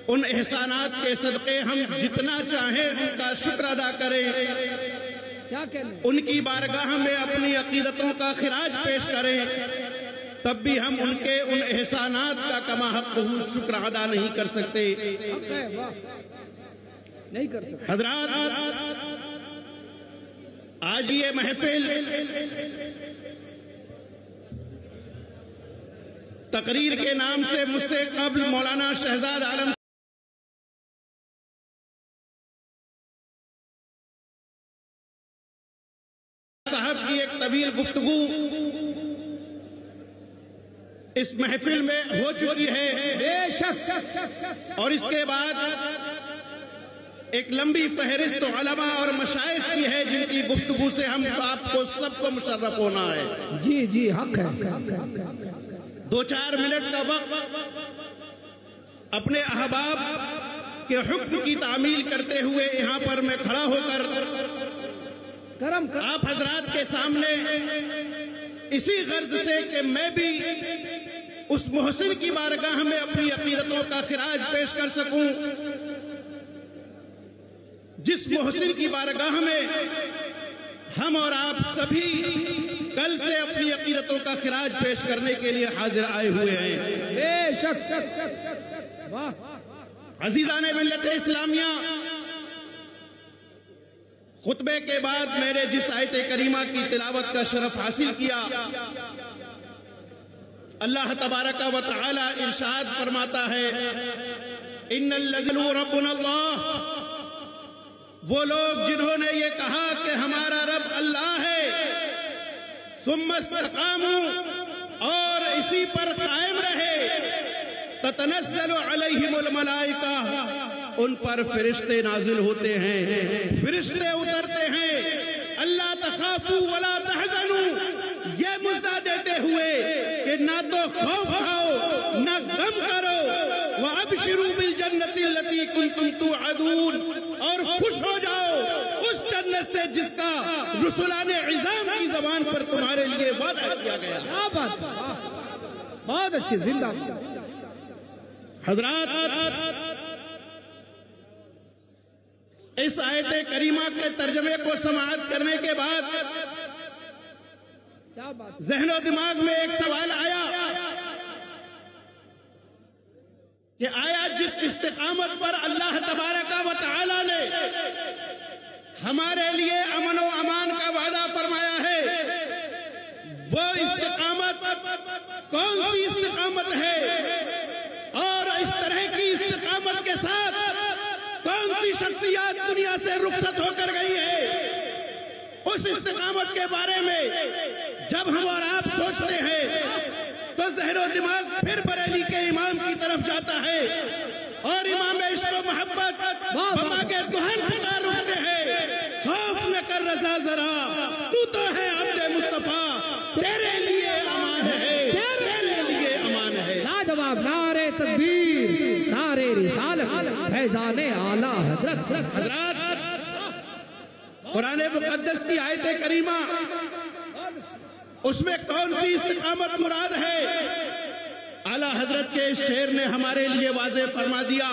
ان احسانات کے صدقے ہم جتنا چاہیں ان کا شکر ادا کریں، ان کی بارگاہ میں اپنی عقیدتوں کا خراج پیش کریں، تب بھی ہم ان کے ان احسانات کا کما حق شکر ادا نہیں کر سکتے۔ حضرات، آج یہ محفل تقریر کے نام سے مجھ سے قبل مولانا شہزاد عالم صاحب کی ایک طویل گفتگو اس محفل میں ہو چکی ہے، بے شک، اور اس کے بعد ایک لمبی فہرست علماء اور مشائخ کی ہے جن کی گفتگو سے ہم سب کو مشرف ہونا ہے۔ جی حق ہے۔ 2-4 منٹ کا وقت اپنے احباب کے حکم کی تعمیل کرتے ہوئے یہاں پر میں کھڑا ہو کر آپ حضرات کے سامنے اسی غرض سے کہ میں بھی اس محسن کی بارگاہ میں اپنی عقیدتوں کا خراج پیش کر سکوں، جس محسن کی بارگاہ میں ہم اور آپ سبھی کل سے اپنی عقیدتوں کا خراج پیش کرنے کے لیے حاضر آئے ہوئے ہیں۔ بے شک، عزیزان ملت اسلامیہ، خطبے کے بعد میں نے جس آیت کریمہ کی تلاوت کا شرف حاصل کیا، اللہ تبارک و تعالی ارشاد فرماتا ہے، ان الذین ربنا اللہ، وہ لوگ جنہوں نے یہ کہا کہ ہمارا رب اللہ ہے، ثم استقاموا، اور اسی پر قائم رہے، تتنزل علیہم الملائکہ، ان پر فرشتے نازل ہوتے ہیں، فرشتے اترتے ہیں، اللہ تخافوا ولا تحزنوا، یہ مژدہ دیتے ہوئے کہ نہ تو خوف کھاؤ نہ غم کرو، وابشروا بالجنۃ التي كنتم توعدون، اور خوش ہو جاؤ اس جنت سے جس کا رسولان عظام کی زبان پر تمہارے لیے وعدہ کیا گیا۔ کیا بات، بہت اچھی، زندہ حضرات، اس آیت کریمہ کے ترجمے کو سماعت کرنے کے بعد ذہن و دماغ میں ایک سوال آیا کہ آیا جس استقامت پر اللہ تبارک و تعالی نے ہمارے لیے امن و امان کا وعدہ فرمایا ہے، وہ استقامت کون سی استقامت ہے، اور اس طرح کی استقامت کے ساتھ کون سی شخصیات دنیا سے رخصت ہو کر گئی ہے؟ اس استقامت کے بارے میں جب ہم اور آپ سوچتے ہیں تو ذہن و دماغ پھر بریلی کے امام کی طرف جاتا ہے، اور امام عشق و محبت بما کے دہن پکار اٹھتے ہیں، خوف نہ کر رضا ذرا، تو تو ہے عبد مصطفیٰ، تیرے لیے امان ہے، تیرے لیے امان ہے۔ لاجواب نعرے تکبیر، نعرے رسالت، فیضان اعلیٰ حضرت۔ حضرات، قرآن مقدس کی آیت کریمہ، اس میں کون سی استقامت مراد ہے؟ اعلیٰ حضرت کے اس شعر نے ہمارے لیے واضح فرما دیا،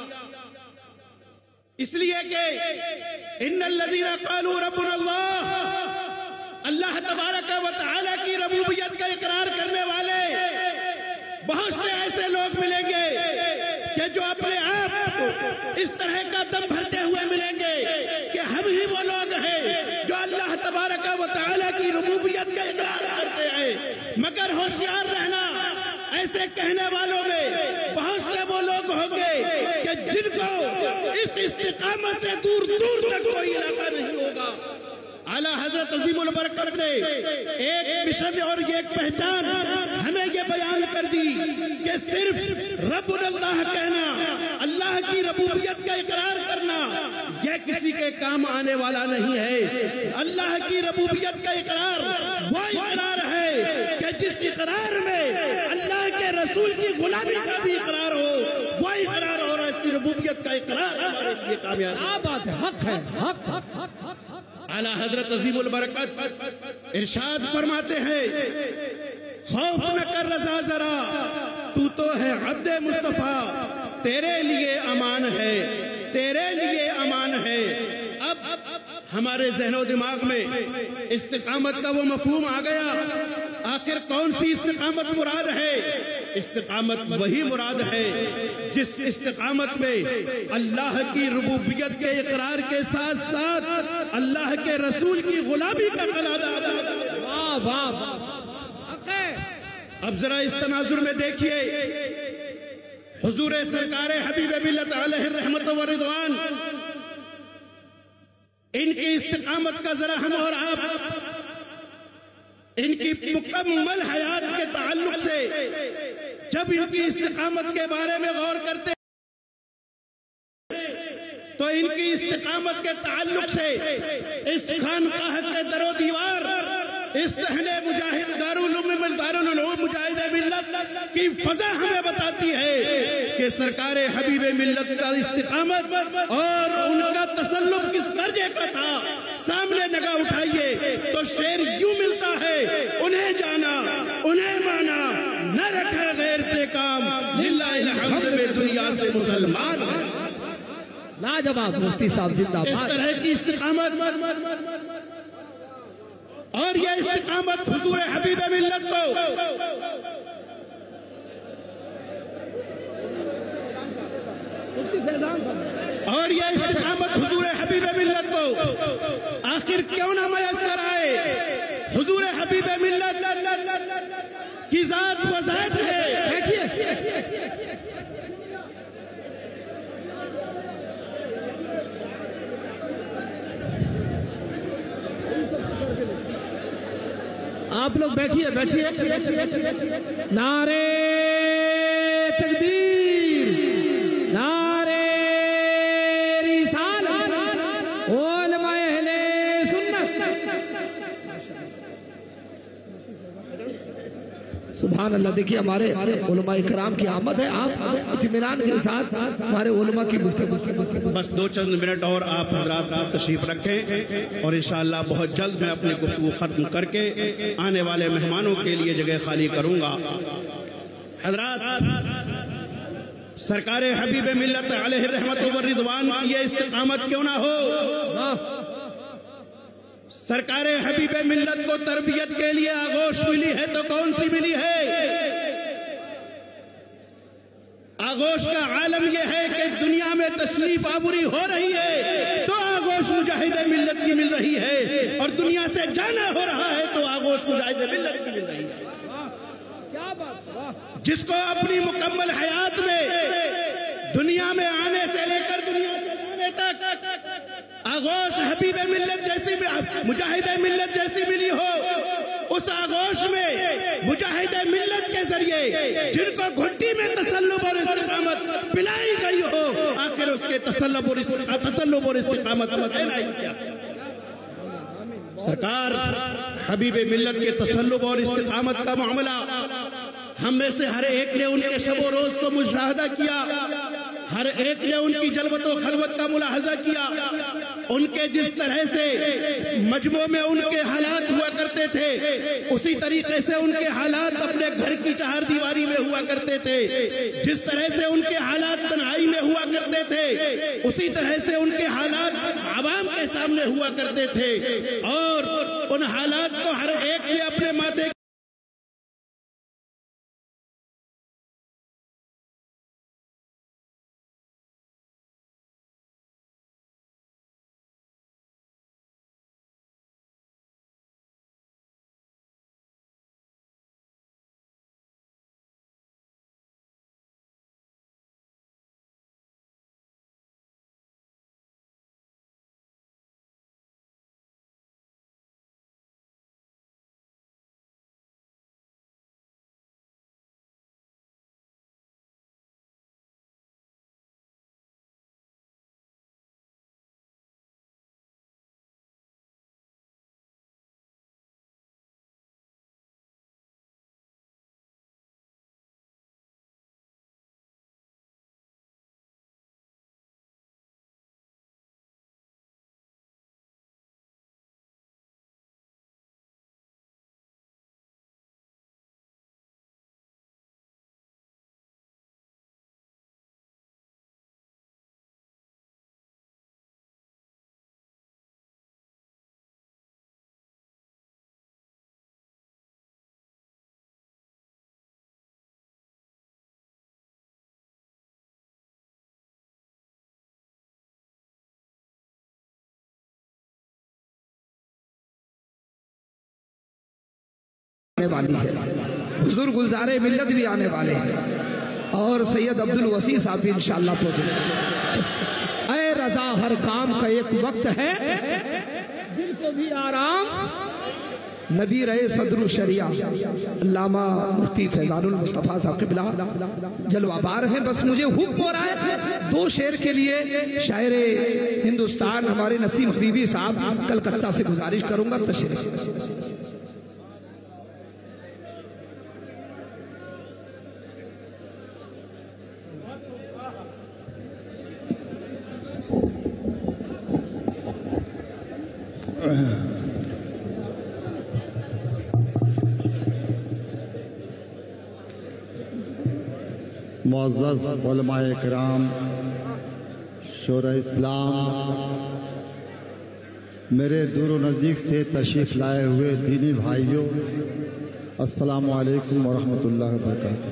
اس لیے کہ ان الذین قالوا ربنا اللہ، اللہ تبارک و تعالی کی ربوبیت کا اقرار کرنے والے بہت سے ایسے لوگ ملیں گے کہ جو اپنے آپ کو اس طرح کا دم بھرتے ہوئے ملیں گے کہ ہم ہی وہ لوگ ہیں جو اللہ تبارک و تعالی کی ربوبیت کا اقرار کرتے ہیں، مگر ہوشیار رہنا، ایسے کہنے والوں میں بہت سے وہ لوگ ہوں گے کہ جن کو اس استقامت سے دور دور تک کوئی علاقہ نہیں ہوگا۔ اعلیٰ حضرت عظیم البرکت نے ایک مشن اور ایک پہچان ہمیں یہ بیان کر دی کہ صرف رب اللہ کہنا، اللہ کی ربوبیت کا اقرار کرنا، یہ کسی کے کام آنے والا نہیں ہے۔ اللہ کی ربوبیت کا اقرار وہ اقرار ہے کہ جس اقرار میں اللہ کے رسول کی غلامی کا بھی اقرار ہو، وہ اقرار اور ایسی ربوبیت کا اقرار ہمارے لیے کامیاب ہے۔ کیا بات ہے، حق ہے، حق۔ اعلیٰ حضرت عظیم البرکت ارشاد فرماتے ہیں، خوف نہ کر رضا ذرا، تو تو ہے عبد مصطفیٰ، تیرے لیے امان ہے، تیرے لیے امان ہے۔ اب ہمارے ذہن و دماغ میں استقامت کا وہ مفہوم آ گیا، آخر کون سی استقامت مراد ہے؟ استقامت وہی مراد ہے جس استقامت میں اللہ کی ربوبیت کے اقرار کے ساتھ ساتھ اللہ کے رسول کی غلامی کا قلادہ ادا ہے۔ واہ واہ، اب ذرا اس تناظر میں دیکھیے، حضور سرکار حبیب ملت علیہ الرحمت و رضوان، ان کی استقامت کا ذرا ہم اور آپ ان کی مکمل حیات کے تعلق سے جب ان کی استقامت کے بارے میں غور کرتے ہیں تو ان کی استقامت کے تعلق سے اس خانقاہ کے در و دیوار، اس صحن مجاہد دارالعلوم مجاہد ملت کی فضا ہمیں بتاتی ہے کہ سرکار حبیب ملت کا استقامت اور ان کا تسلط کس درجے کا تھا۔ سامنے نگاہ اٹھائیے تو شعر یوں ملتا ہے، انہیں جانا انہیں مانا، نہ رکھا غیر سے کام، للہ الحمد میں دنیا سے مسلمان۔ لاجواب مفتی صاحب زندہ اس باد۔ طرح کی استقامت اور یہ استقامت حضور حبیب ملت کو اور یہ استقامت حضور حبیب ملت کو آخر کیوں نہ میسر آئے؟ حضور حبیب ملت کی ذات و ذات ہے۔ آپ لوگ بیٹھیے بیٹھیے۔ نعرے تکبیر، نعرے رسالت، علماء اہل سنت۔ سبحان اللہ۔ دیکھیے ہمارے علماء اکرام کی آمد ہے، آپ اطمینان کے ساتھ ہمارے علماء کی گفتگو۔ بس دو چند منٹ اور آپ حضرات تشریف رکھیں اور انشاءاللہ بہت جلد میں اپنی گفتگو ختم کر کے آنے والے مہمانوں کے لیے جگہ خالی کروں گا۔ حضرات، سرکار حبیب ملت علیہ الرحمت و رضوان کی یہ استقامت کیوں نہ ہو؟ سرکار حبیب ملت کو تربیت کے لیے آغوش ملی ہے تو کون سی ملی ہے؟ آغوش کا عالم یہ ہے کہ دنیا میں تشریف آوری ہو رہی ہے تو آغوش مجاہد ملت کی مل رہی ہے، اور دنیا سے جانا ہو رہا ہے تو آغوش مجاہد ملت کی مل رہی ہے۔ جس کو اپنی مکمل حیات میں دنیا میں آنے سے لے کر دنیا سے جانے تک آغوش حبیب ملت جیسی مجاہد ملت جیسی ملی ہو، اس آغوش میں مجاہد ملت کے ذریعے جن کو گھٹی میں تسلب اور استقامت پلائی گئی ہو، آخر اس کے تسلب اور استقامت کیا؟ سرکار حبیب ملت کے تسلب اور استقامت کا معاملہ ہم میں سے ہر ایک نے ان کے شب و روز کو مشاہدہ کیا، ہر ایک نے ان کی جلوت و خلوت کا ملاحظہ کیا، ان کے جس طرح سے مجموع میں ان کے حالات ہوا کرتے تھے اسی طریقے سے ان کے حالات اپنے گھر کی چہار دیواری میں ہوا کرتے تھے، جس طرح سے ان کے حالات تنہائی میں ہوا کرتے تھے اسی طرح سے ان کے حالات عوام کے سامنے ہوا کرتے تھے، اور ان حالات کو ہر ایک نے اپنے ماتھے آنے والی ہے، حضور گلزار ملت بھی آنے والے ہیں، اور سید عبد الوسیع صاحب بھی انشاءاللہ پہنچے گا۔ اے رضا ہر کام کا ایک وقت ہے، دل کو بھی آرام، نبی رہے صدر الشریعہ علامہ مفتی فیضان المصطفیٰ صاحب قبلہ جلوہ بار ہیں۔ بس مجھے حکم ہو رہا ہے 2 شعر کے لیے شاعر ہندوستان ہمارے نسیم حبیبی صاحب کلکتہ سے گزارش کروں گا، تشریف۔ معزز علماء کرام، شورا اسلام، میرے دور و نزدیک سے تشریف لائے ہوئے دینی بھائیوں، السلام علیکم ورحمۃ اللہ وبرکاتہ۔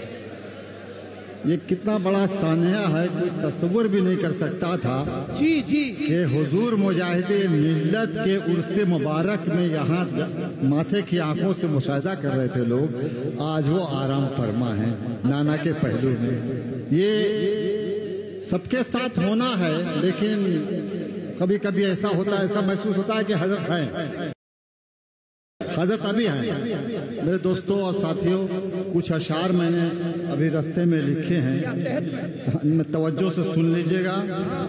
یہ کتنا بڑا سانحہ ہے، کوئی تصور بھی نہیں کر سکتا تھا کہ حضور مجاہد ملت کے عرس مبارک میں یہاں ماتھے کی آنکھوں سے مشاہدہ کر رہے تھے لوگ، آج وہ آرام فرما ہیں نانا کے پہلو میں۔ یہ سب کے ساتھ ہونا ہے، لیکن کبھی کبھی ایسا ہوتا ہے، ایسا محسوس ہوتا ہے کہ حضرت ہیں، حضرت ابھی ہیں۔ میرے دوستوں اور ساتھیوں، کچھ اشعار میں نے ابھی رستے میں لکھے ہیں، توجہ سے سن لیجئے گا۔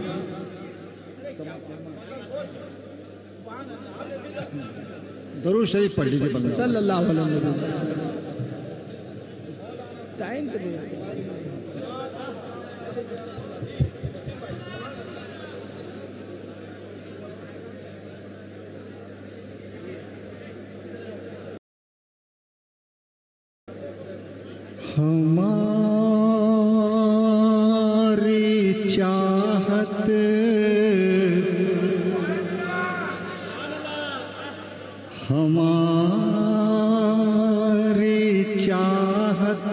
درود شریف پڑھ لیجئے بندہ صلی اللہ علیہ وسلم۔ ٹائم تو دے ہماری چاہت ہماری چاہت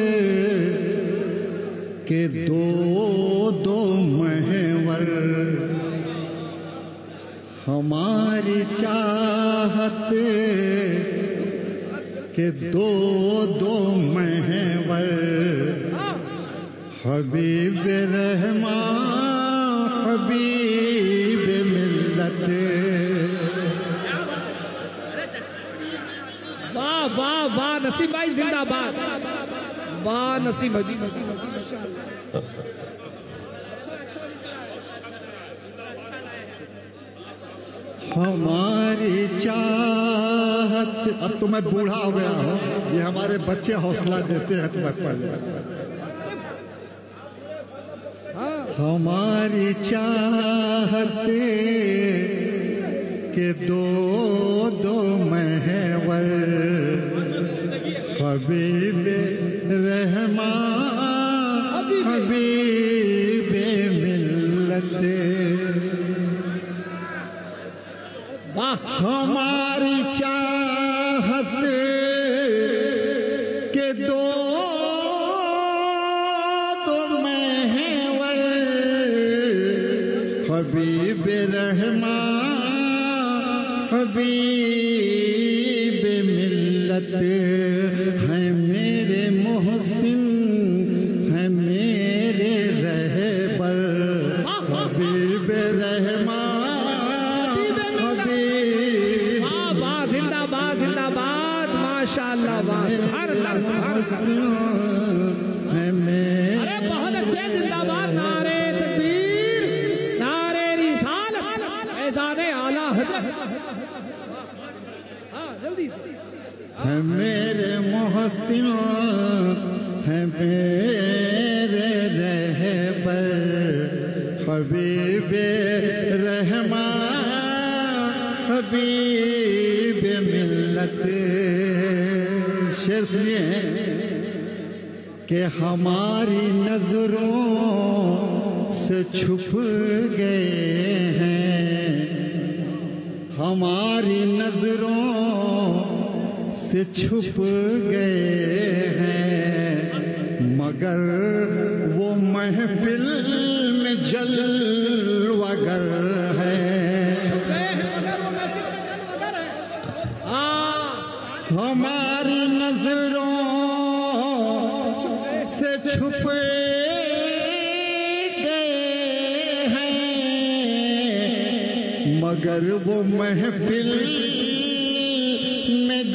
کے دو دو محور، ہماری چاہت کہ دو دو محور، حبیب رحمان حبیب ملت۔ واہ واہ واہ، نسیم بھائی زندہ باد، واہ نسیم بھائی۔ ہماری چاہت، اب تو میں بوڑھا ہو گیا ہوں، یہ ہمارے بچے حوصلہ دیتے ہیں تو میں پڑھ لوں۔ ہماری چاہت کہ دو دو محور، حبیب رحمان حبیب ملت۔ ہماری چاہت کے دو دو محور، حبیب رحمان حبیب ملت، ہیں میرے محسن ہیں میرے رہبر، حبیب رحمان ماشاءاللہ، سبحان اللہ، سبحان اللہ۔ ارے بہت اچھے، زندہ باد، نعرہ تکبیر، نعرہ رسالت، فیضان اعلیٰ حضرت۔ ہاں جلدی سے۔ ہے میرے محسن ہے میرے رہبر، حبیب رحمان حبیب ملت۔ شعر سنیے کہ ہماری نظروں سے چھپ گئے ہیں، ہماری نظروں سے چھپ گئے ہیں، مگر وہ محفل میں جلوہ گر ہے۔ ہمارا مگر وہ محفل میں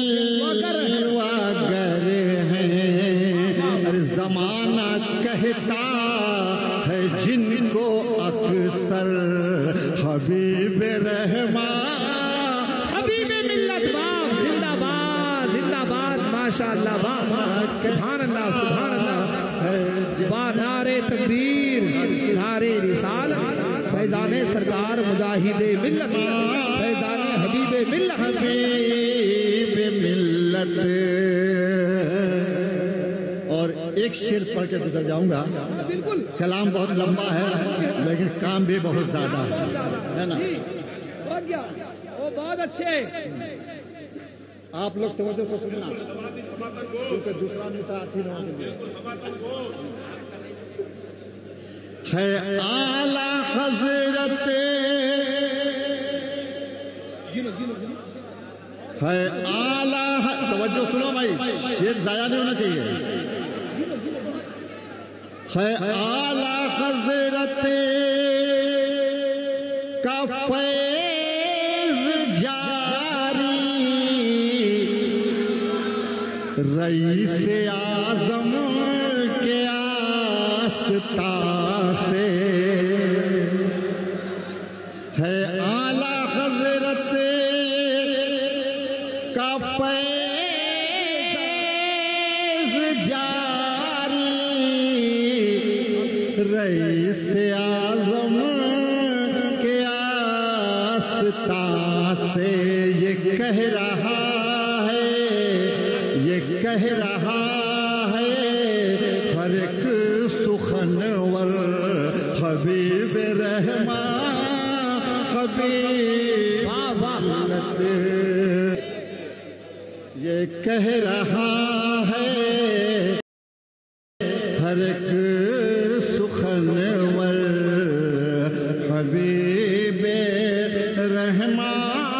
جلوگر ہیں، ہر زمانہ کہتا ہے جن کو اکثر حبیب رحمان، حبیب ملت باپ زندہ باد زندہ باد ماشاءاللہ باپ سبحان اللہ سبحان اللہ با نعرے تکبیر نعرے رسالت فیضان سرکار مجاہد ملت فیضان حبیب ملت حبیب ملت۔ اور ایک شعر پڑھ کے گزر جاؤں گا، بالکل کلام بہت لمبا ہے لیکن کام بھی بہت زیادہ ہے نا۔ ہو گیا وہ بہت اچھے آپ لوگ توجہ سے سننا کیونکہ دوسرا ساتھی لوگوں کے لیے ہے اعلیٰ حضرت، ہے اعلیٰ، توجہ سنو بھائی، شعر ضائع نہیں ہونا چاہیے، ہے اعلیٰ حضرت کا فیض جاری، رئیس اعظم کے آستان سے، ہے اعلیٰ حضرت کا فیض جاری، رئیس اعظم کے آستان سے، یہ کہہ رہا ہے، یہ کہہ رہا ہے ہر ایک سخنور حبیب رحمان، حبیب ملت، یہ کہہ رہا ہے ہر ایک سخنور حبیب رحمان،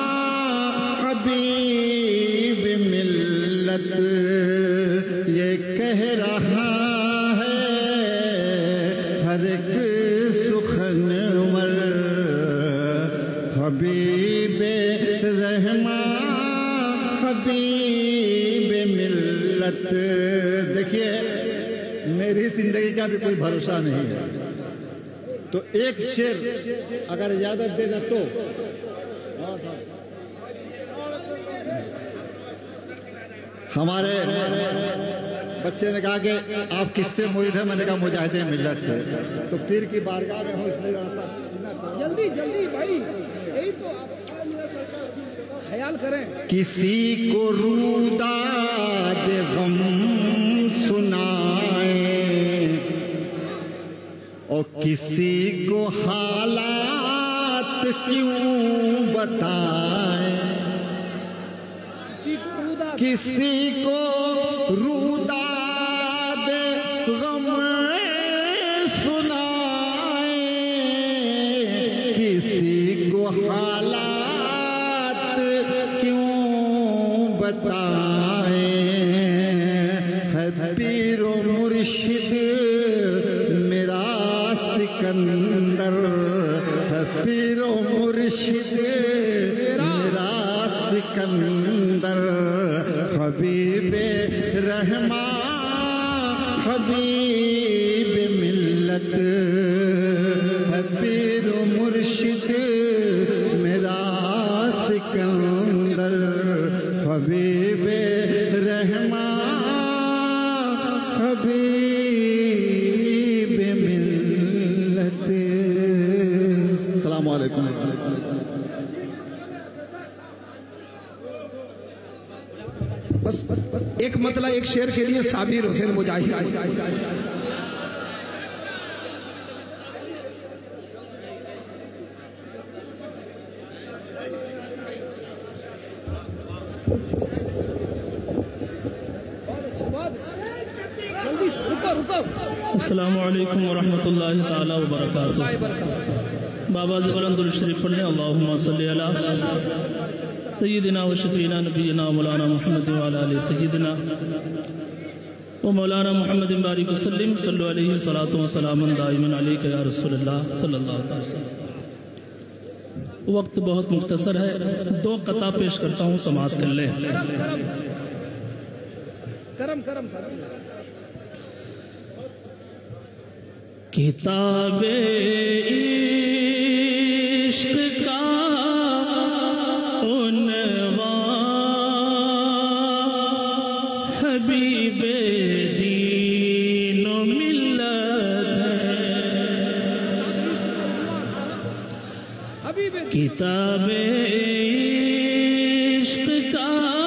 حبیب ملت، یہ کہہ رہا ہے ہر ایک سخنور حبیب رحمان، حبیب ملت۔ دیکھیے میری زندگی کا بھی کوئی بھروسہ نہیں ہے، تو ایک شعر اگر اجازت دے دے تو ہمارے بچے نے کہا کہ آپ کس سے مرید ہیں، میں نے کہا مجاہد ملت سے، تو پیر کی بارگاہ میں ہوں اس لیے جلدی جلدی بھائی یہی تو آپ خیال کریں۔ کسی کو روداد غم سنائیں اور کسی کو حالات کیوں بتائیں، کسی کو روداد غم سنائیں، کسی کو حالات کیوں بتائیں، ہے پیر و مرشد میرا سکندر، ہے پیر و مرشد میرا سکندر، حبیب رحمان، حبیب ملت، ہے پیر و مرشد میرا سکندر، حبیب رحمان، حبیب ملت۔ السلام علیکم۔ بس ایک مطلب ایک شعر کے لیے صابر حسین مجاہد السلام علیکم ورحمۃ اللہ تعالی وبرکاتہ۔ بابا بلند الشریف پڑھ لیں، اللہم صلی علی سیدنا و شفینا نبینا مولانا محمد وعلی آل سیدنا و مولانا محمد بارک وسلم، صلو علیہ صلاۃ و سلام دائما علیک یا رسول اللہ صلی اللہ علیہ وسلم۔ وقت بہت مختصر ہے، 2 قطع پیش کرتا ہوں، سماعت کر لیں۔ کرم کرم سر کتاب عشق کا عنوان حبیب دین و ملت ہے، کتاب عشق کا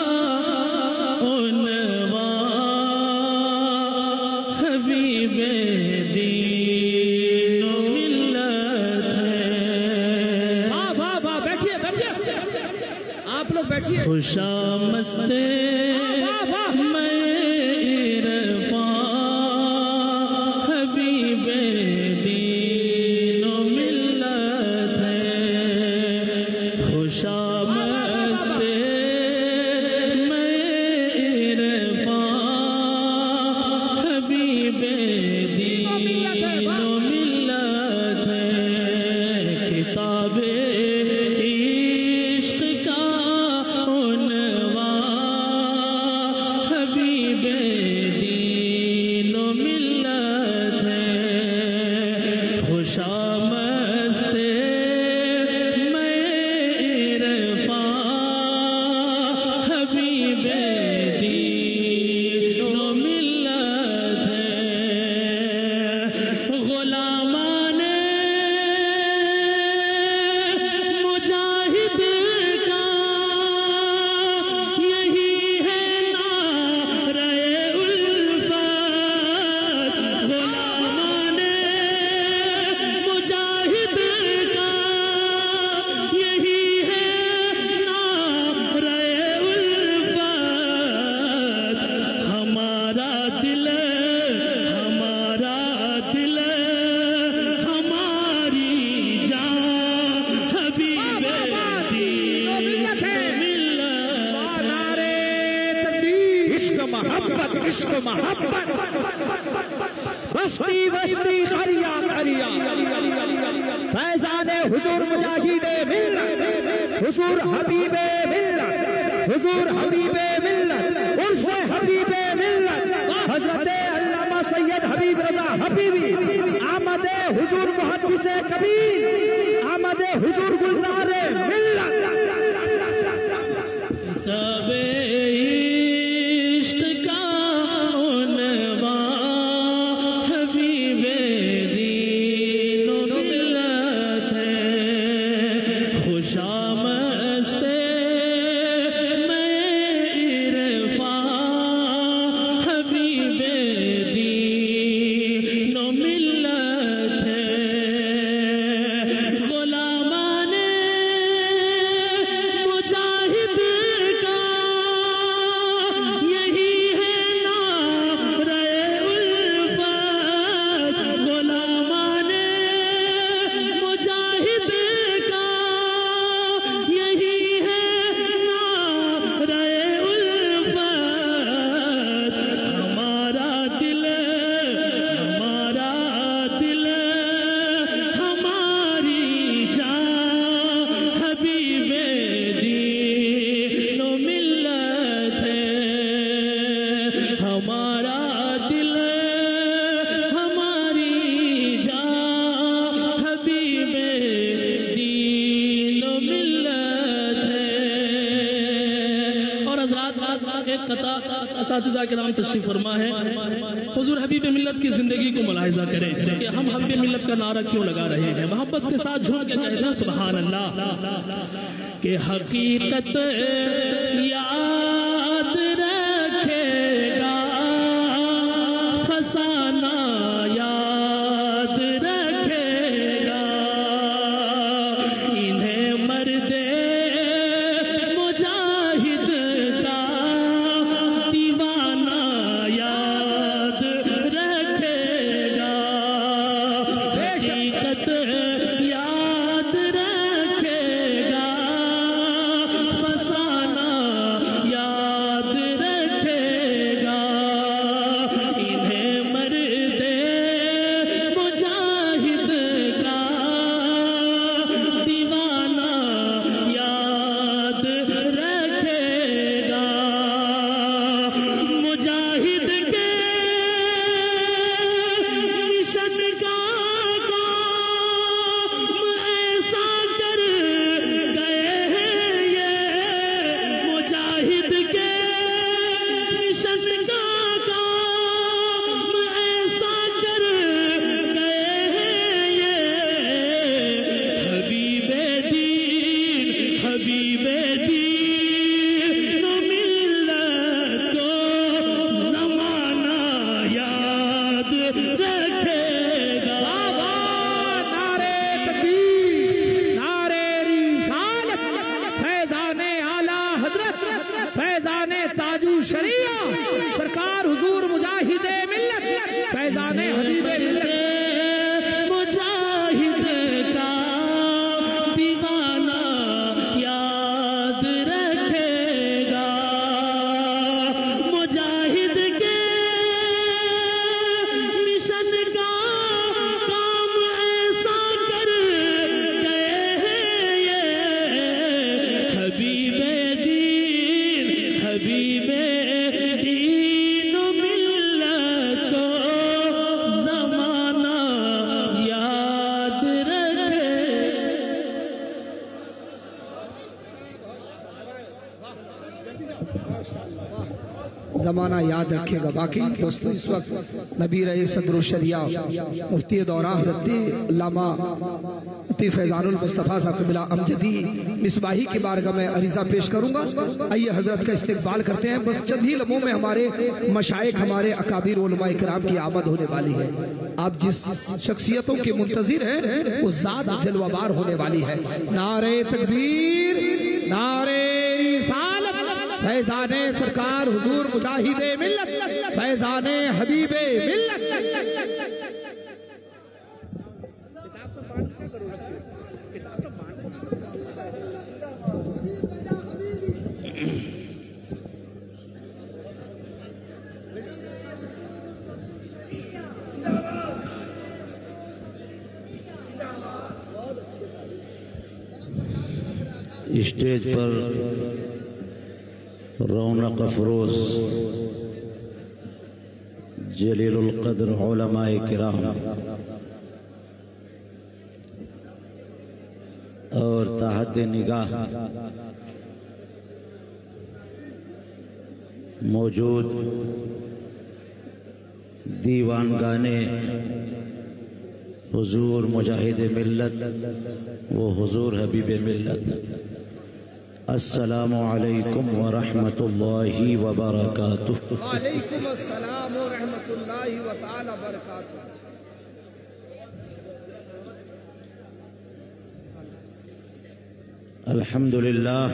عنوان حبیب دین و ملت ہے۔ واہ واہ واہ، بیٹھیے بیٹھیے آپ لوگ بیٹھیے۔ خوشامد میں عرفان حبیب دین و ملت ہے، خوشامد میں عرفان حبیب دین و ملت ہے، کتاب عشق کا عنوان حبیب دین و ملت ہے، خوشامد میں عرفان حبیب دین و ملت ہے، غلامان مجاہد کا یہی ہے نعرہ الفت، غلامان مجاہد کا یہی ہے نعرہ الفت، ہمارا دل ہماری جان حبیب دین و ملت ہے۔ عشق محبت عشق محبت، بستی بستی دریا دریا، فیضان حضور مجاہد ملت، حضور حبیب ملت، حضور حبیب ملت، عرف حبیب ملت، حضرت علامہ سید حبیب رضا حبیبی، آمد حضور محدث کبیر، آمد حضور گلزار ملت۔ کتاب عشق کا عنوان حبیب دین و ملت ہے، خوشامد میں عرفان حبیب دین و ملت ہے، غلامان مجاہد کا یہی ہے نعرہ الفت، غلامان مجاہد کا یہی ہے نعرہ الفت، ہمارا دل ہماری جان حبیب دین و ملت ہے، ہمارا دل ہماری جان حبیب دین و ملت ہے۔ اور حضرات ایک قطع اساتذہ کرام تشریف فرما ہے، حضور حبیب ملت کی زندگی کو ملاحظہ کریں کہ ہم حبیب ملت کا نعرہ کیوں لگا رہے ہیں، محبت کے ساتھ جھوم کے کہتے ہیں سبحان اللہ، کہ حقیقت یاد رکھے گا، فسانہ یاد رکھے گا، انہیں مرد مجاہد کا دیوانہ یاد رکھے گا، حقیقت یاد رکھے گا، فسانہ یاد رکھے گا، انہیں مرد مجاہد کا دیوانہ زمانہ یاد رکھے گا. باقی دوستو اس وقت نبی رئیس صدر الشریعہ مفتی دوران حضرت علامہ مفتی فیضان المصطفیٰ صاحب قبلہ امجدی مصباحی کی بارگاہ میں عریضہ پیش کروں گا. آئیے حضرت کا استقبال کرتے ہیں. بس چند ہی لمحوں میں ہمارے مشائخ ہمارے اکابر علماء کرام کی آمد ہونے والی ہے. آپ جس شخصیتوں کے منتظر ہیں وہ ذات جلوہ بار ہونے والی ہے. نعرہ تکبیر، نعرہ رسالت، فیضان سرکار حضور مجاہد ملت، فیضان حبیب ملت. اسٹیج پر رونق افروز جلیل القدر علماء کرام اور تحت نگاہ موجود دیوان گانے حضور مجاہد ملت و حضور حبیب ملت، السلام علیکم ورحمۃ اللہ وبرکاتہ. وعلیکم السلام ورحمۃ اللہ تعالی وبرکاتہ. الحمد للہ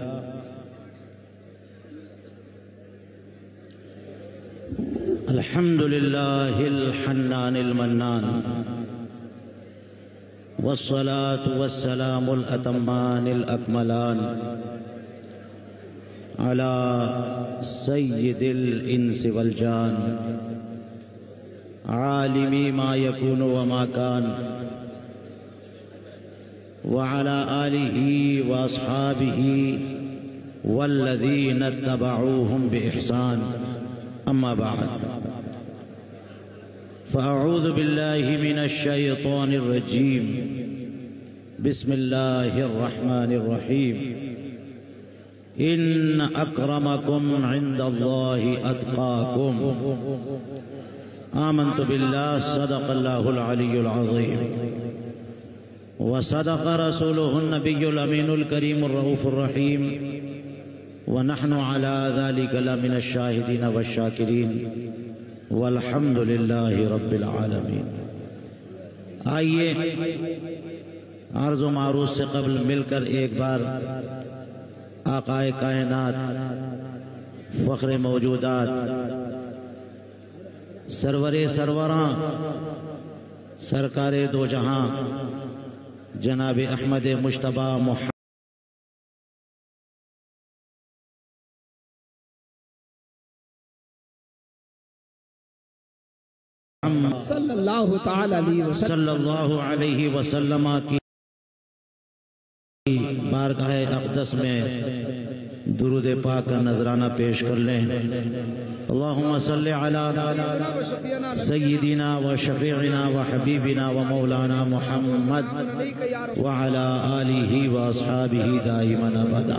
الحمد للہ الحنان المنان، والصلاة والسلام الأتمان الأكملان على سيد الإنس والجان، عالم ما يكون وما كان، وعلى آله وأصحابه والذين اتبعوهم بإحسان. أما بعد، فأعوذ بالله من الشيطان الرجيم. بسم الله الرحمن الرحيم. إن أكرمكم عند الله أتقاكم. آمنت بالله، صدق الله العلي العظيم، وصدق رسوله النبي الأمين الكريم الرؤوف الرحيم، ونحن على ذلك لمن الشاهدين والشاكرين، والحمد للہ رب العالمین. آئیے عرض و معروض سے قبل مل کر ایک بار آقائے کائنات، فخر موجودات، سرور سروراں، سرکار دو جہاں جناب احمد مجتبی محمد صلی اللہ تعالی علیہ وسلم کی بارگاہ اقدس میں درود پاک کا نذرانہ پیش کر لیں. اللہم صلی علی سیدنا و شفیعنا و حبیبنا و مولانا محمد وعلی آلہ و اصحابہ دائما ابدا.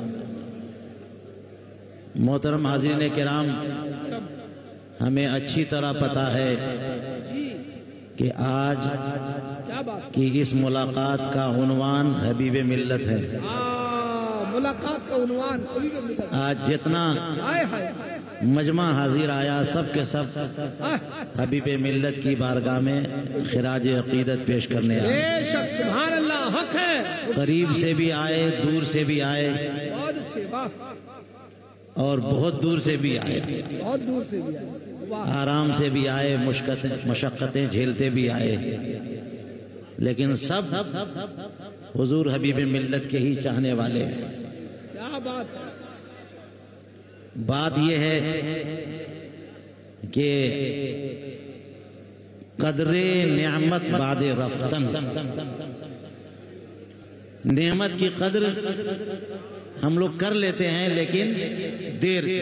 محترم حاضرین کرام، ہمیں اچھی طرح پتہ ہے کہ آج کی اس ملاقات کا عنوان حبیب ملت ہے. ملاقات کا عنوان حبیب ملت. آج جتنا مجمع حاضر آیا سب کے سب حبیب ملت کی بارگاہ میں خراج عقیدت پیش کرنے آئے. بے شک سبحان اللہ، حق ہے. قریب سے بھی آئے، دور سے بھی آئے، بہت اچھے، واہ. اور بہت دور سے بھی آئے، بہت دور سے بھی آئے، آرام سے بھی آئے، مشقتیں جھیلتے بھی آئے، لیکن سب حضور حبیب ملت کے ہی چاہنے والے ہیں. کیا بات ہے. بات یہ ہے کہ قدر نعمت بعد رفتن، نعمت کی قدر ہم لوگ کر لیتے ہیں لیکن دیر سے.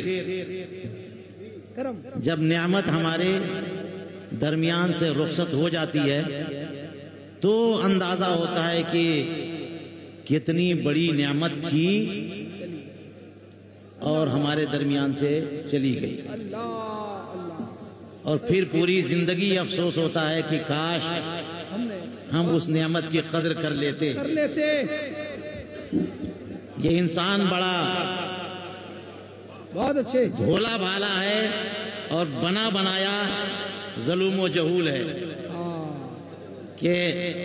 جب نعمت ہمارے درمیان سے رخصت ہو جاتی ہے تو اندازہ ہوتا ہے کہ کتنی بڑی نعمت تھی اور ہمارے درمیان سے چلی گئی. اور پھر پوری زندگی افسوس ہوتا ہے کہ کاش ہم اس نعمت کی قدر کر لیتے. یہ انسان بڑا بہت اچھے بھولا بھالا ہے اور بنا بنایا ظلم و جہول ہے کہ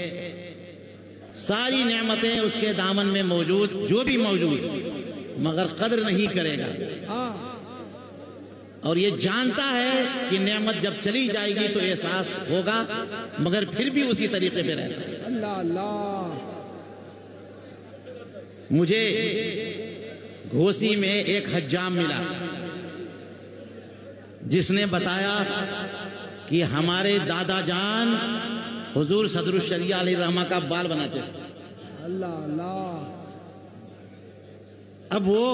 ساری نعمتیں اس کے دامن میں موجود، جو بھی موجود، مگر قدر نہیں کرے گا. اور یہ جانتا ہے کہ نعمت جب چلی جائے گی تو احساس ہوگا، مگر پھر بھی اسی طریقے پہ رہتا ہے. اللہ اللہ. مجھے گھوسی میں ایک حجام ملا جس نے بتایا کہ ہمارے دادا جان حضور صدر الشریعہ علیہ الرحمہ کا بال بناتے تھے. اللہ اللہ. اب وہ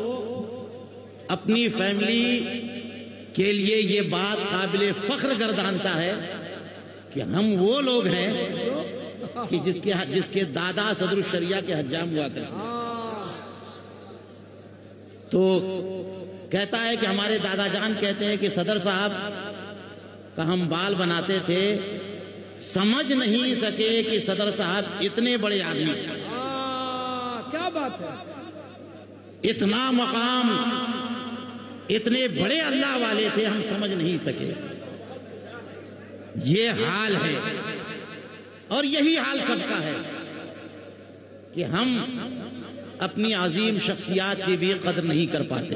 اپنی فیملی کے لیے یہ بات قابل فخر گردانتا ہے کہ ہم وہ لوگ ہیں کہ جس کے دادا صدر الشریعہ کے حجام ہوا کرتے. تو کہتا ہے کہ ہمارے دادا جان کہتے ہیں کہ صدر صاحب کا ہم بال بناتے تھے، سمجھ نہیں سکے کہ صدر صاحب اتنے بڑے آدمی تھے. کیا بات ہے. اتنا مقام، اتنے بڑے اللہ والے تھے، ہم سمجھ نہیں سکے. یہ حال ہے اور یہی حال سب کا ہے کہ ہم اپنی عظیم شخصیات کی بھی قدر نہیں کر پاتے.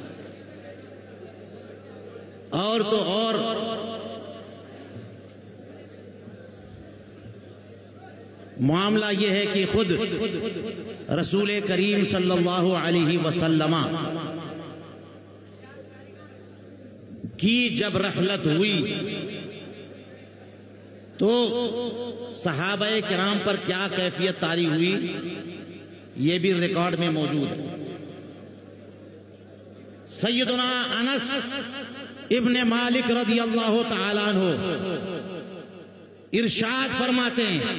اور تو اور معاملہ یہ ہے کہ خود رسول کریم صلی اللہ علیہ وسلم کی جب رحلت ہوئی تو صحابہ کرام پر کیا کیفیت طاری ہوئی، یہ بھی ریکارڈ میں موجود ہے. سیدنا انس ابن مالک رضی اللہ تعالیٰ عنہ ارشاد فرماتے ہیں،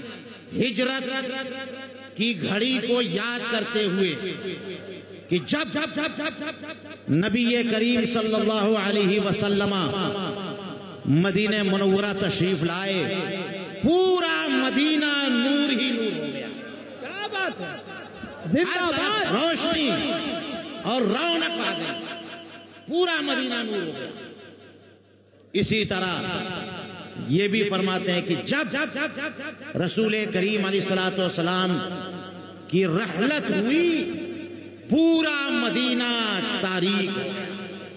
ہجرت کی گھڑی کو یاد کرتے ہوئے کہ جب نبی کریم صلی اللہ علیہ وسلم مدینہ منورہ تشریف لائے، پورا مدینہ نور ہی نور ہو گیا. کیا بات ہے. زندہ باد. روشنی اور رونق آ گئی، پورا مدینہ نور ہو گیا. اسی طرح یہ بھی فرماتے ہیں کہ جب رسول کریم علیہ الصلوۃ والسلام کی رحلت ہوئی، پورا مدینہ تاریک ہو گیا.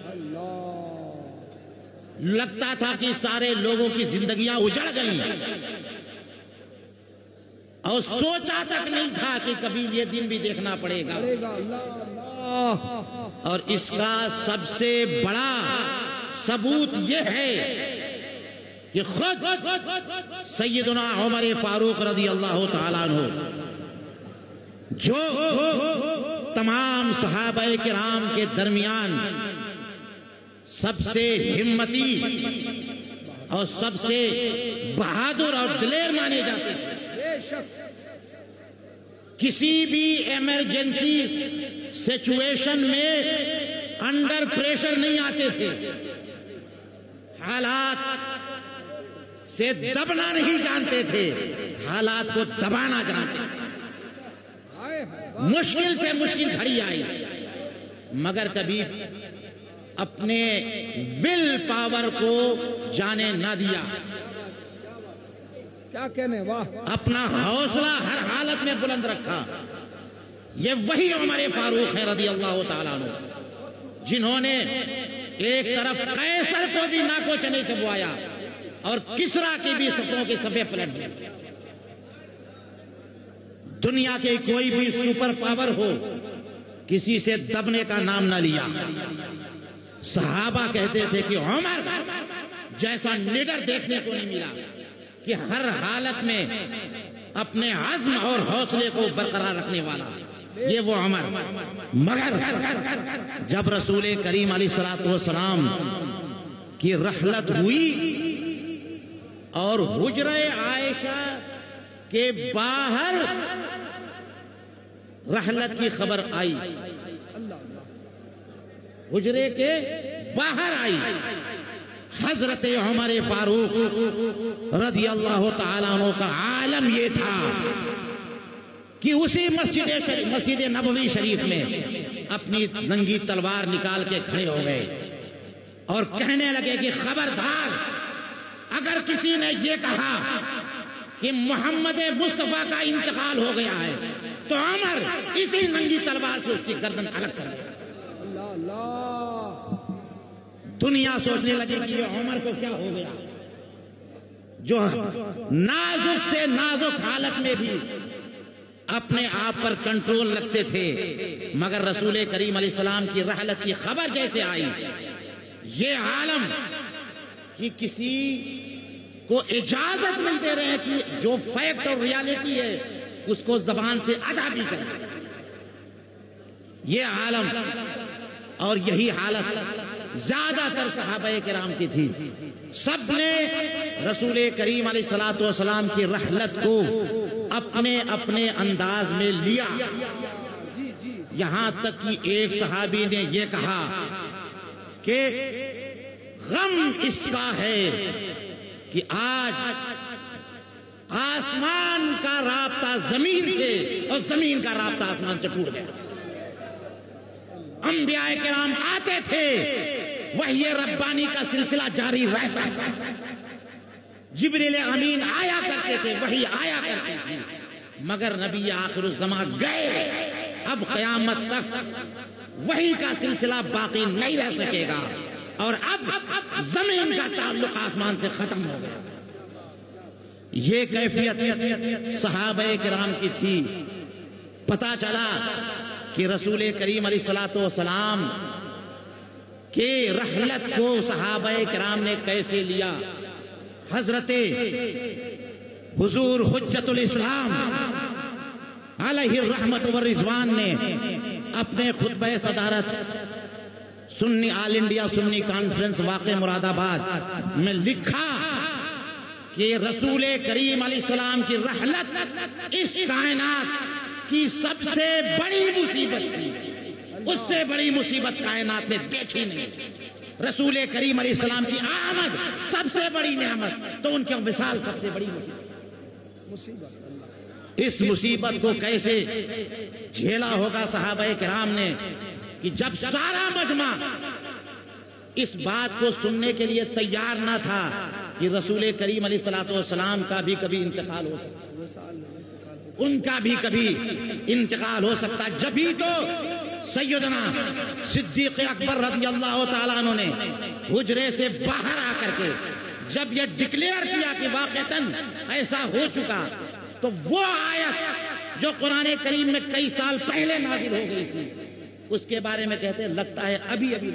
لگتا تھا کہ سارے لوگوں کی زندگیاں اجڑ گئی اور سوچا تک نہیں تھا کہ کبھی یہ دن بھی دیکھنا پڑے گا. اور اس کا سب سے بڑا ثبوت یہ ہے کہ خود سیدنا عمر فاروق رضی اللہ تعالیٰ عنہ، جو تمام صحابہ کرام کے درمیان سب سے ہمتی اور سب سے بہادر اور دلیر مانے جاتے تھے، کسی بھی ایمرجنسی سچویشن میں انڈر پریشر نہیں آتے تھے، حالات سے دبنا نہیں جانتے تھے، حالات کو دبانا جانتے تھے. مشکل سے مشکل گھڑی آئی مگر کبھی اپنے ول پاور کو جانے نہ دیا. کیا کہنے. واہ. اپنا حوصلہ ہر حالت میں بلند رکھا. یہ وہی عمر فاروق ہے رضی اللہ تعالیٰ عنہ، جنہوں نے ایک طرف قیصر کو بھی ناکو چنے چبوایا اور کسرا کی بھی صفوں کے صفے پلٹ دیے. دنیا کے کوئی بھی سپر پاور ہو، کسی سے دبنے کا نام نہ لیا. صحابہ کہتے تھے کہ عمر جیسا نڈر دیکھنے کو نہیں ملا کہ ہر حالت میں اپنے عزم اور حوصلے کو برقرار رکھنے والا، یہ وہ عمر. مگر جب رسول کریم علیہ الصلوۃ والسلام کی رحلت ہوئی اور حجرہ عائشہ کے باہر رحلت کی خبر آئی حجرے کے باہر آئی. حضرت عمر فاروق رضی اللہ تعالیٰ عنہ کا عالم یہ تھا کہ اسی مسجد نبوی شریف میں اپنی ننگی تلوار نکال کے کھڑے ہو گئے اور کہنے لگے کہ خبردار، اگر کسی نے یہ کہا کہ محمد مصطفیٰ کا انتقال ہو گیا ہے تو عمر اسی ننگی تلوار سے اس کی گردن الگ کر دے. دنیا سوچنے لگی کہ یہ عمر کو کیا ہو گیا، جو نازک سے نازک حالت میں بھی اپنے آپ پر کنٹرول رکھتے تھے، مگر رسول کریم علیہ السلام کی رحلت کی خبر جیسے آئی، یہ عالم کہ کسی کو اجازت نہیں دے رہے ہیں کہ جو فیکٹ اور ریالٹی ہے اس کو زبان سے ادا بھی کرے. یہ عالم اور یہی حالت زیادہ تر صحابہ کرام کی تھی. سب نے رسول کریم علیہ الصلوۃ والسلام کی رحلت کو اپنے اپنے انداز میں لیا. یہاں تک کہ ایک صحابی نے یہ کہا کہ غم اس کا ہے کہ آج آسمان کا رابطہ زمین سے اور زمین کا رابطہ آسمان سے ٹوٹ گیا. انبیاء کرام آتے تھے، وحی ربانی کا سلسلہ جاری رہتا تھا. جبریل امین آیا کرتے تھے، وحی آیا کرتے تھے، مگر نبی آخر الزمان گئے. اب قیامت تک وحی کا سلسلہ باقی نہیں رہ سکے گا اور اب زمین کا تعلق آسمان سے ختم ہو گیا. یہ کیفیت صحابہ کرام کی تھی. پتا چلا کہ رسول کریم علیہ الصلوۃ والسلام کے رحلت کو صحابہ کرام نے کیسے لیا. حضرت حضور حجت الاسلام علیہ الرحمت والرضوان نے اپنے خطبہ صدارت سنی آل انڈیا سنی کانفرنس واقع مراد آباد میں لکھا کہ رسول کریم علیہ السلام کی رحلت اس کائنات کی سب سے بڑی مصیبت تھی. اس سے بڑی مصیبت کائنات نے دیکھی نہیں. رسول کریم علیہ السلام کی آمد سب سے بڑی نعمت تو ان کے وصال سب سے بڑی مصیبت. اس مصیبت کو کیسے جھیلا ہوگا صحابہ کرام نے کہ جب سارا مجمع اس بات کو سننے کے لیے تیار نہ تھا کہ رسول کریم علیہ الصلوۃ والسلام کا بھی کبھی انتقال ہو سکتا، ان کا بھی کبھی انتقال ہو سکتا. جبھی تو سیدنا صدیق اکبر رضی اللہ تعالیٰ عنہ نے حجرے سے باہر آ کر کے جب یہ ڈکلیئر کیا کہ واقعتاً ایسا ہو چکا، تو وہ آیت جو قرآن کریم میں کئی سال پہلے نازل ہو گئی تھی اس کے بارے میں کہتے ہیں لگتا ہے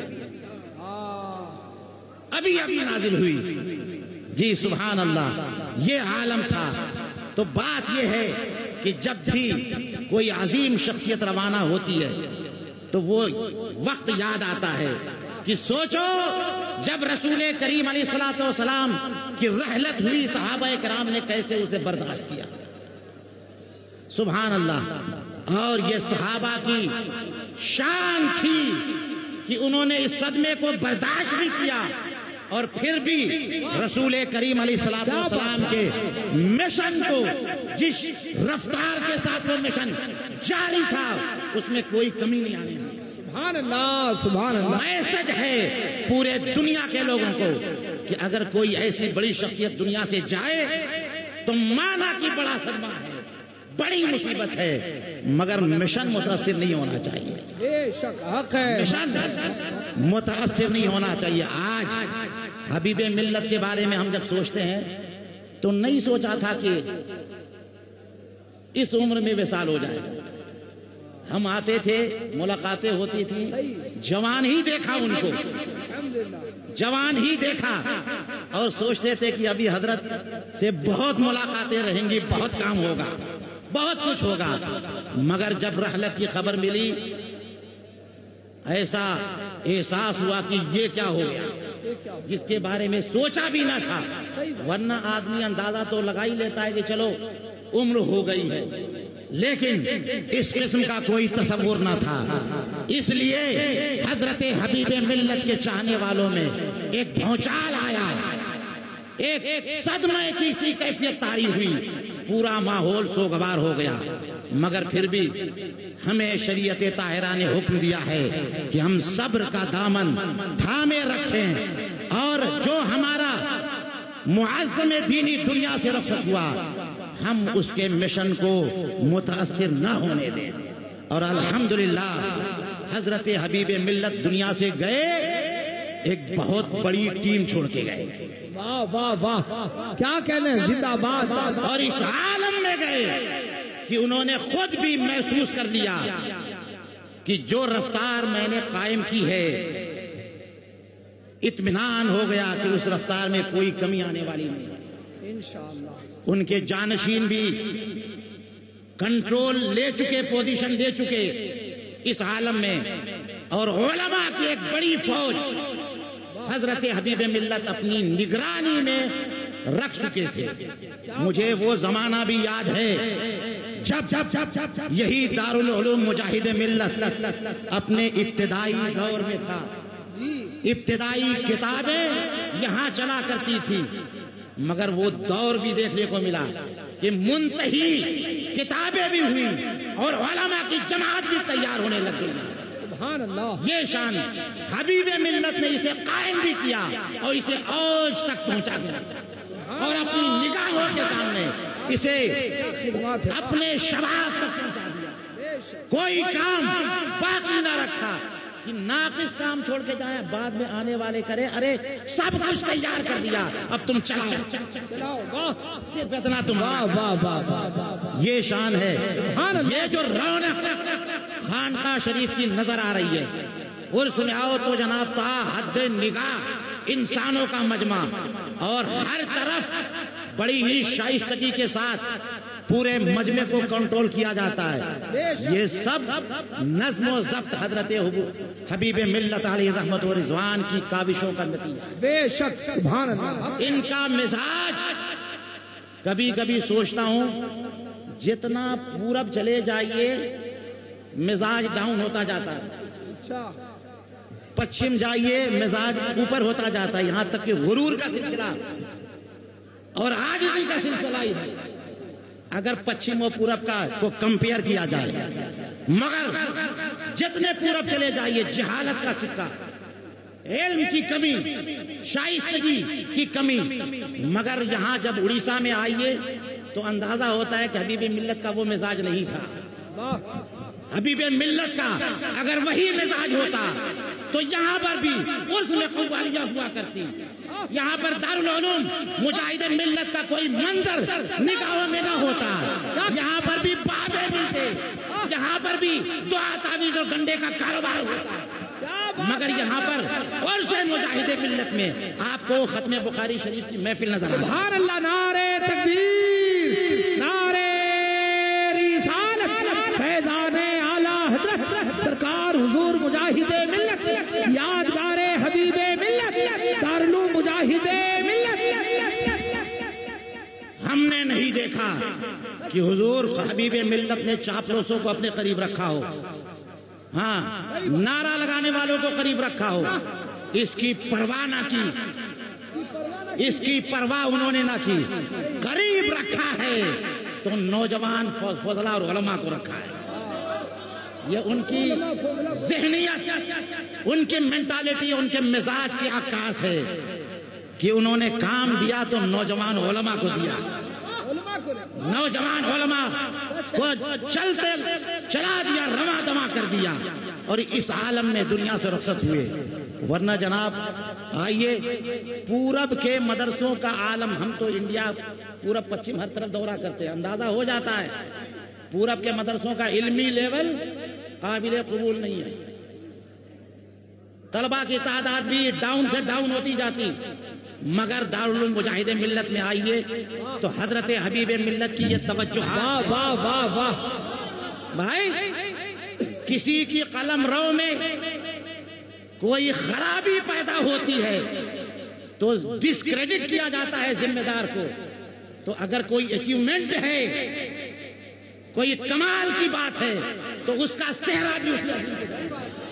ابھی نازل ہوئی. جی سبحان اللہ، یہ عالم تھا. تو بات یہ ہے کہ جب بھی کوئی عظیم شخصیت روانہ ہوتی ہے تو وہ وقت یاد آتا ہے کہ سوچو جب رسول کریم علیہ الصلوۃ والسلام کی رحلت ہوئی صحابہ کرام نے کیسے اسے برداشت کیا. سبحان اللہ. اور یہ صحابہ کی شان تھی کہ انہوں نے اس صدمے کو برداشت بھی کیا اور پھر بھی رسول کریم علیہ الصلوۃ والسلام کے مشن کو جس رفتار کے ساتھ وہ مشن جاری تھا اس میں کوئی کمی نہیں آنے دی. سبحان اللہ سبحان اللہ. میسج ہے پورے دنیا کے لوگوں کو کہ اگر کوئی ایسی بڑی شخصیت دنیا سے جائے تو مانا کہ بڑا صدمہ ہے، بڑی مصیبت ہے، مگر مشن متاثر نہیں ہونا چاہیے. بے شک حق ہے، مشن متاثر نہیں ہونا چاہیے. آج حبیب ملت کے بارے میں ہم جب سوچتے ہیں تو نہیں سوچا تھا کہ اس عمر میں وصال ہو جائے. ہم آتے تھے، ملاقاتیں ہوتی تھیں، جوان ہی دیکھا ان کو، جوان ہی دیکھا اور سوچتے تھے کہ ابھی حضرت سے بہت ملاقاتیں رہیں گی، بہت کام ہوگا، بہت کچھ ہوگا. مگر جب رحلت کی خبر ملی ایسا احساس ہوا کہ یہ کیا ہو گیا جس کے بارے میں سوچا بھی نہ تھا. ورنہ آدمی اندازہ تو لگا ہی لیتا ہے کہ چلو عمر ہو گئی ہے، لیکن اس قسم کا کوئی تصور نہ تھا. اس لیے حضرت حبیب ملت کے چاہنے والوں میں ایک بھونچال آیا، ایک صدمہ کی سی کیفیت طاری ہوئی، پورا ماحول سوگوار ہو گیا۔ مگر پھر بھی ہمیں شریعت طاہرہ نے حکم دیا ہے کہ ہم صبر کا دامن تھامے رکھیں، اور جو ہمارا معظم دینی دنیا سے رخصت ہوا ہم اس کے مشن کو متاثر نہ ہونے دیں۔ اور الحمدللہ حضرت حبیب ملت دنیا سے گئے، ایک بہت بڑی ٹیم چھوڑ کے گئے۔ واہ واہ واہ، کیا کہنے، زندہ باد۔ اور اس عالم میں گئے کہ انہوں نے خود بھی محسوس کر لیا کہ جو رفتار میں نے قائم کی ہے، اطمینان ہو گیا کہ اس رفتار میں کوئی کمی آنے والی نہیں۔ انشاءاللہ ان کے جانشین بھی کنٹرول لے چکے، پوزیشن لے چکے اس عالم میں، اور علماء کی ایک بڑی فوج حضرت حبیب ملت اپنی نگرانی میں رکھ چکے تھے۔ مجھے وہ زمانہ بھی یاد ہے جب یہی دارالعلوم مجاہد ملت اپنے ابتدائی دور میں تھا، ابتدائی کتابیں یہاں چلا کرتی تھی، مگر وہ دور بھی دیکھنے کو ملا کہ منتہی کتابیں بھی ہوئی اور علماء کی جماعت بھی تیار ہونے لگ گئی۔ سبحان اللہ، یہ شان حبیب ملت نے اسے قائم بھی کیا اور اسے اوج تک پہنچا دیا، اور اپنی نگاہوں کے سامنے اسے اپنے شباب تک پہنچا دیا۔ کوئی کام باقی نہ رکھا کہ ناقص کام چھوڑ کے جائیں، بعد میں آنے والے کرے ارے سب کچھ تیار کر دیا، اب تم چلاؤ، صرف اتنا تم۔ یہ شان ہے، یہ جو رونق خانقاہ شریف کی نظر آ رہی ہے، عرس میں آؤ تو جناب تا حد نگاہ انسانوں کا مجمع، اور ہر طرف بڑی ہی شائستگی کے ساتھ پورے مجمع کو کنٹرول کیا جاتا ہے۔ یہ سب نظم و ضبط حضرت حبیب ملت علیہ رحمت و رضوان کی کاوشوں کا نتیجہ۔ بے شک، سبحان اللہ۔ ان کا مزاج، کبھی کبھی سوچتا ہوں جتنا پورب چلے جائیے مزاج ڈاؤن ہوتا جاتا ہے، پچھم جائیے مزاج اوپر ہوتا جاتا ہے، یہاں تک کہ غرور کا سلسلہ اور عاجزی کا سلسلہ ہی ہے اگر پچھم و پورب کا کو کمپیئر کیا جائے۔ مگر جتنے پورب چلے جائیے جہالت کا سکہ، علم کی کمی، شائستگی کی کمی، مگر یہاں جب اڑیسہ میں آئیے تو اندازہ ہوتا ہے کہ حبیب ملت کا وہ مزاج نہیں تھا۔ حبیب ملت کا اگر وہی مزاج ہوتا تو یہاں پر بھی عرس میں قوالیاں ہوا کرتی، یہاں پر دارالعلوم مجاہد ملت کا کوئی منظر نگاہوں میں نہ ہوتا، یہاں پر بھی بابے ملتے، یہاں پر بھی دعا تعویذ اور گنڈے کا کاروبار ہوتا، مگر یہاں پر عرس مجاہد ملت میں آپ کو ختم بخاری شریف کی محفل نظر آتی۔ سبحان اللہ، نعرہ تکبیر، نعرہ رسالت، فیضان اعلیٰ حضرت سرکار حضور مجاہد ملت، یادگار حبیب ملت، دارالعلوم مجاہد ملت۔ ہم نے نہیں دیکھا کہ حضور حبیب ملت نے چاپلوسوں کو اپنے قریب رکھا ہو، ہاں نعرہ لگانے والوں کو قریب رکھا ہو، اس کی پرواہ نہ کی، اس کی پرواہ انہوں نے نہ کی۔ قریب رکھا ہے تو نوجوان فضلاء اور علماء کو رکھا ہے۔ یہ ان کی ذہنیت، ان کی مینٹالٹی، ان کے مزاج کی عکاس ہے کہ انہوں نے کام دیا تو نوجوان علماء کو دیا، نوجوان علماء کو چلا دیا، رواں دواں کر دیا، اور اس عالم میں دنیا سے رخصت ہوئے۔ ورنہ جناب آئیے پورب کے مدرسوں کا عالم، ہم تو انڈیا پورب پچھم ہر طرف دورہ کرتے ہیں، اندازہ ہو جاتا ہے پورب کے مدرسوں کا علمی لیول قابل قبول نہیں ہے، طلبہ کی تعداد بھی ڈاؤن سے ڈاؤن ہوتی جاتی، مگر دارالعلوم مجاہد ملت میں آئیے تو حضرت حبیب ملت کی یہ توجہ، واہ واہ واہ واہ بھائی کسی کی قلم رو میں کوئی خرابی پیدا ہوتی ہے تو ڈسکریڈٹ کیا جاتا ہے ذمہ دار کو، تو اگر کوئی اچیومنٹ ہے، کوئی کمال کی بات ہے تو اس کا صحرا بھی اس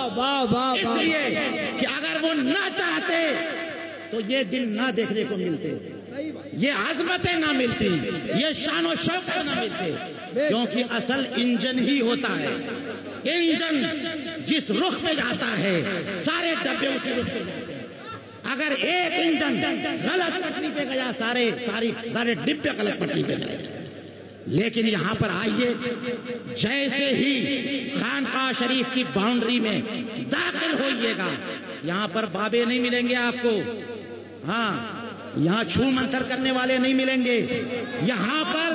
اس لیے کہ اگر وہ نہ چاہتے تو یہ دن نہ دیکھنے کو ملتے، یہ عظمتیں نہ ملتی، یہ شان و شوکت نہ ملتے، کیونکہ اصل انجن ہی ہوتا ہے۔ انجن جس رخ پہ جاتا ہے سارے ڈبے اسی رخ پہ جاتے ہیں۔ اگر ایک انجن غلط پٹری پہ گیا سارے ڈبے غلط پٹری پہ جائیں۔ لیکن یہاں پر آئیے، جیسے ہی خانقاہ شریف کی باؤنڈری میں داخل ہوئیے گا، یہاں پر بابے نہیں ملیں گے آپ کو، ہاں یہاں چھو منتر کرنے والے نہیں ملیں گے، یہاں پر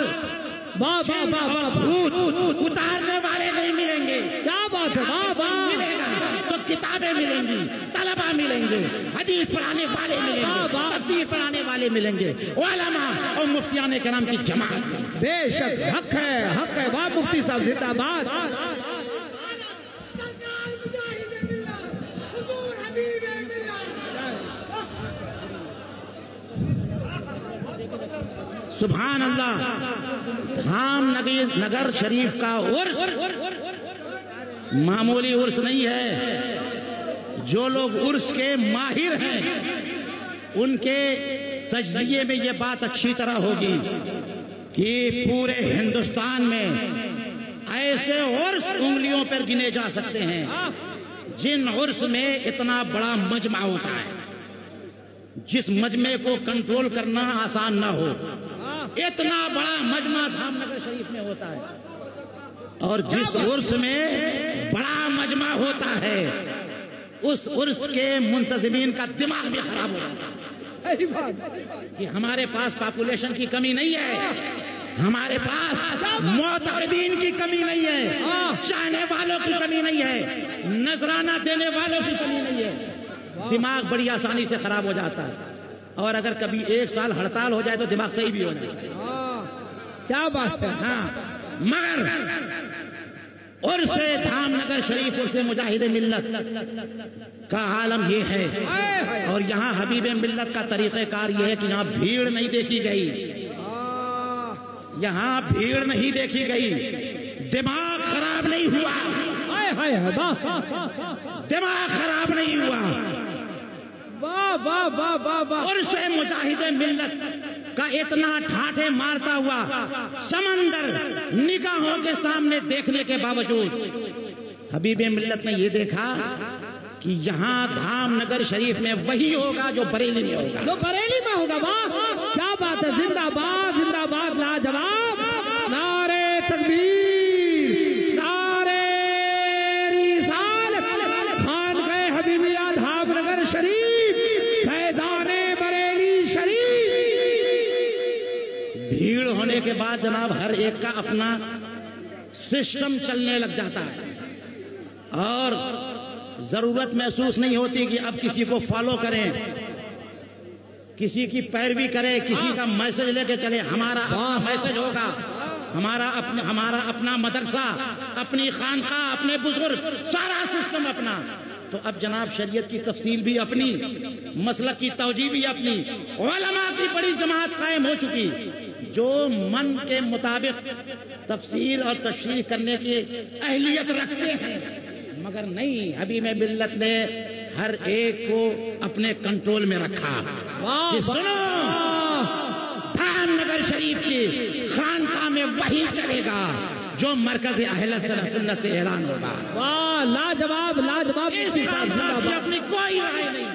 بھوت اتارنے والے نہیں ملیں گے۔ کیا بات ہے، ملے گا تو کتابیں ملیں گی، طلبہ ملیں گے، حدیث پڑھانے والے ملیں گے، تفسیر پڑھانے والے ملیں گے، علماء اور مفتیان کرام کی جماعت۔ بے شک حق ہے واہ مفتی صاحب زندہ باد۔ سبحان اللہ۔ دھام نگر شریف کا عرس معمولی عرس نہیں ہے۔ جو لوگ عرس کے ماہر ہیں ان کے تجزیے میں یہ بات اچھی طرح ہوگی کہ پورے ہندوستان میں ایسے عرس انگلیوں پر گنے جا سکتے ہیں جن عرس میں اتنا بڑا مجمع ہوتا ہے، جس مجمع کو کنٹرول کرنا آسان نہ ہو، اتنا بڑا مجمع دھام نگر شریف میں ہوتا ہے۔ اور جس عرس میں بڑا مجمع ہوتا ہے اس عرس کے منتظمین کا دماغ بھی خراب ہو جاتا ہے۔ صحیح بات کہ ہمارے پاس پاپولیشن کی کمی نہیں ہے، ہمارے پاس معتقدین کی کمی نہیں ہے، چاہنے والوں کی کمی نہیں ہے، نذرانہ دینے والوں کی کمی نہیں ہے۔ دماغ بڑی آسانی سے خراب ہو جاتا ہے، اور اگر کبھی ایک سال ہڑتال ہو جائے تو دماغ صحیح بھی ہو جائے۔ کیا بات ہے۔ ہاں مگر عرس دھام نگر شریف عرس مجاہد ملت کا عالم یہ ہے، اور یہاں حبیب ملت کا طریقہ کار یہ ہے کہ یہاں بھیڑ نہیں دیکھی گئی، یہاں بھیڑ نہیں دیکھی گئی، دماغ خراب نہیں ہوا، دماغ خراب نہیں ہوا۔ عرس مجاہد ملت کا اتنا ٹھاٹھے مارتا ہوا سمندر نگاہوں کے سامنے دیکھنے کے باوجود حبیب ملت نے یہ دیکھا کہ یہاں دھام نگر شریف میں وہی ہوگا جو بریلی میں ہوگا، جو بریلی میں ہوگا۔ واہ کیا بات ہے، زندہ باد لاجواب، نعرے تکبیر، نعرے رسالت، خانقاہ حبیبیہ دھام نگر شریف، فیضان بریلی شریف۔ بھیڑ ہونے کے بعد جناب ہر ایک کا اپنا سسٹم چلنے لگ جاتا ہے، اور ضرورت محسوس نہیں ہوتی کہ اب کسی کو فالو کریں، کسی کی پیروی کرے، کسی کا میسج لے کے چلے۔ ہمارا اپنا میسج ہوگا، ہمارا اپنا مدرسہ، اپنی خانقاہ، اپنے بزرگ، سارا سسٹم اپنا۔ تو اب جناب شریعت کی تفصیل بھی اپنی، مسلک کی توجیہ بھی اپنی، علماء کی بڑی جماعت قائم ہو چکی جو من کے مطابق تفسیر اور تشریح کرنے کی اہلیت رکھتے ہیں، مگر نہیں، حبیب ملت نے ہر ایک کو اپنے کنٹرول میں رکھا۔ کہ سنو، دھام نگر شریف کی خانقاہ میں وہی چلے گا جو مرکز اہل سنت سے اعلان ہوگا۔ واہ لاجواب اس خانقاہ کی اپنی کوئی رائے نہیں،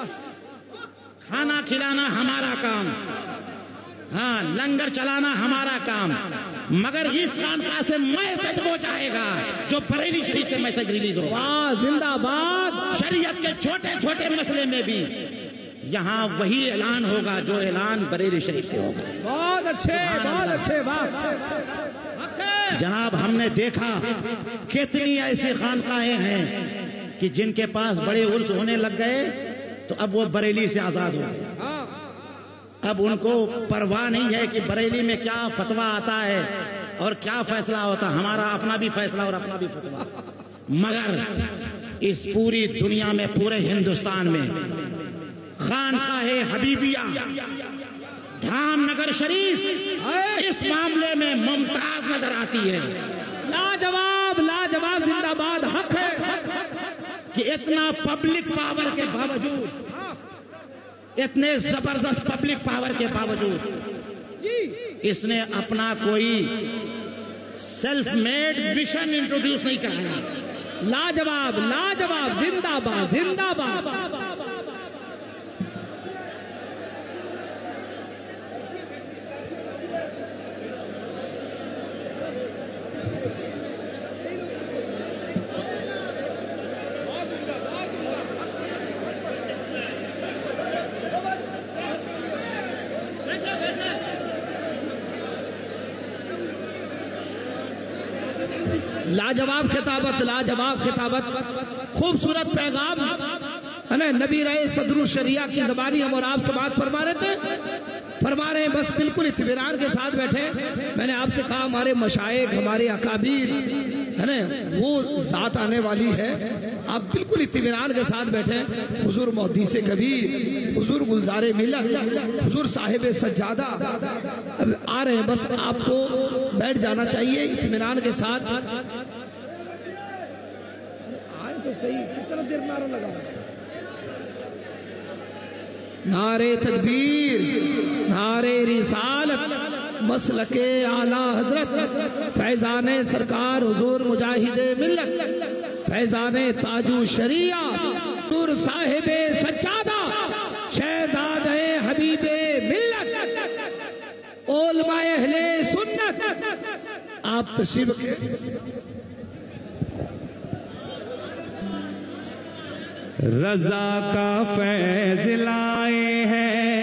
کھانا کھلانا ہمارا کام، ہاں لنگر چلانا ہمارا کام، مگر اس خانقاہ سے میسج وہ جائے گا جو بریلی شریف سے میسج ریلیز ہوگا۔ واہ زندہ باد۔ شریعت کے چھوٹے چھوٹے مسئلے میں بھی یہاں وہی اعلان ہوگا جو اعلان بریلی شریف سے ہوگا۔ بہت اچھے بات۔ جناب ہم نے دیکھا کتنی ایسی خانقاہیں ہیں کہ جن کے پاس بڑے عرس ہونے لگ گئے تو اب وہ بریلی سے آزاد ہو گئے، اب ان کو پرواہ نہیں ہے کہ بریلی میں کیا فتویٰ آتا ہے اور کیا فیصلہ ہوتا، ہمارا اپنا بھی فیصلہ اور اپنا بھی فتویٰ۔ مگر اس پوری دنیا میں، پورے ہندوستان میں خانقاہ حبیبیہ دھام نگر شریف اس معاملے میں ممتاز نظر آتی ہے۔ لاجواب زندہ باد، حق ہے۔ کہ اتنا پبلک پاور کے باوجود، اتنے زبردست پبلک پاور کے باوجود اس نے اپنا کوئی سیلف میڈ مشن انٹروڈیوس نہیں کرایا. لاجواب لاجواب، زندہ باد زندہ باد. لاجواب خطابت، لاجواب خطابت، خوبصورت پیغام ہے نا. نبی رہے صدر الشریعہ کی زبانی ہم اور آپ سے بات فرما رہے تھے، فرما رہے ہیں بس بالکل اطمینان کے ساتھ بیٹھے. میں نے آپ سے کہا ہمارے مشائخ، ہمارے اکابر ہے نا، وہ ذات آنے والی ہے، آپ بالکل اطمینان کے ساتھ بیٹھے. حضور محدث کبیر، حضور گلزار ملت، حضور صاحب سجادہ اب آ رہے ہیں. بس آپ کو بیٹھ جانا چاہیے اطمینان کے ساتھ. آئے تو صحیح، کتنا دیر نعرہ لگا. نعرے تکبیر، نعرے رسالت، مسلک اعلی حضرت فیضان سرکار حضور مجاہد ملت، فیضان تاج الشریعہ حضور صاحب سجادہ شہزادہ حبیب ملت، علماء اہل سنت. آپ تشریف رضا کا فیض لائے ہیں